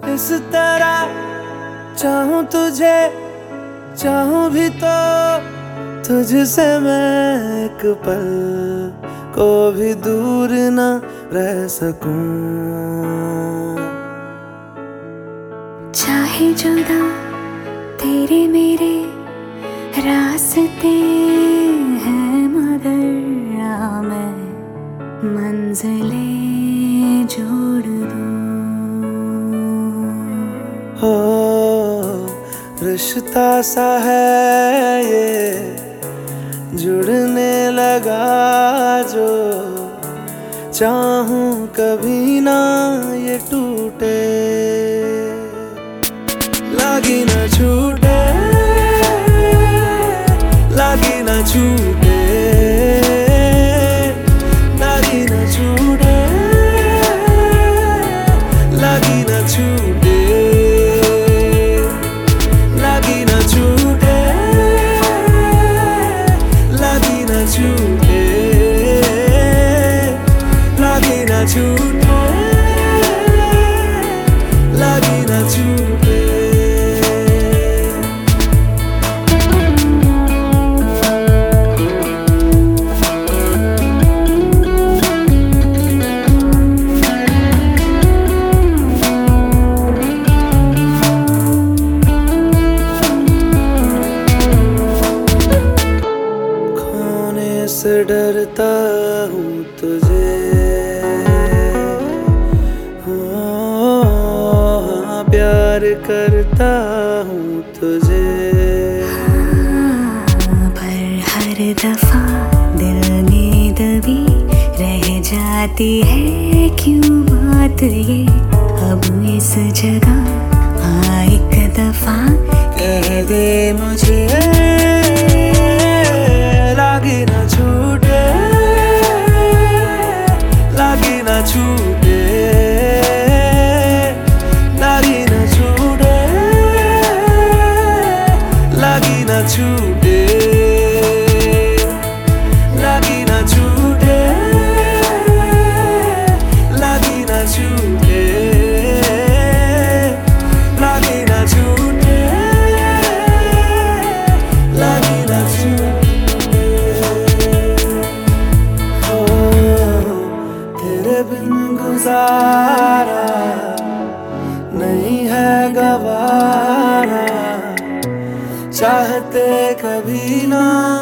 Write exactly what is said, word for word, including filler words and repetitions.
इस तरह चाहूं तुझे, चाहूं भी तो तुझसे मैं एक पल को भी दूर न रह सकूं। चाहे जुदा तेरे मेरे रास्ते हैं, मगर आ मैं मंजिलें जोड़ दूं। हो रिश्ता सा है ये जुड़ने लगा जो, चाहूं कभी ना ये टूटे, लागी ना छूटे, लागी ना छूटे, लागी ना छूटे, लागी ना छूटे, लागी ना छूटे, लागी ना छूटे, लागी ना छूटे, लागी ना छूटे। से डरता हूँ तुझे, हाँ प्यार करता हूँ तुझे, हाँ, पर हर दफा दिल में दबी रह जाती है क्यों बात ये। अब इस जगह हाँ एक दफा कह दे मुझे, लागी ना छूटे, लागी ना छूटे, लागी ना छूटे, लागी ना छूटे, लागी ना छूटे, लागी ना छूटे, लागी ना छूटे, लागी ना छूटे। बिन गुजारा नहीं है गवारा, चाहते कभी ना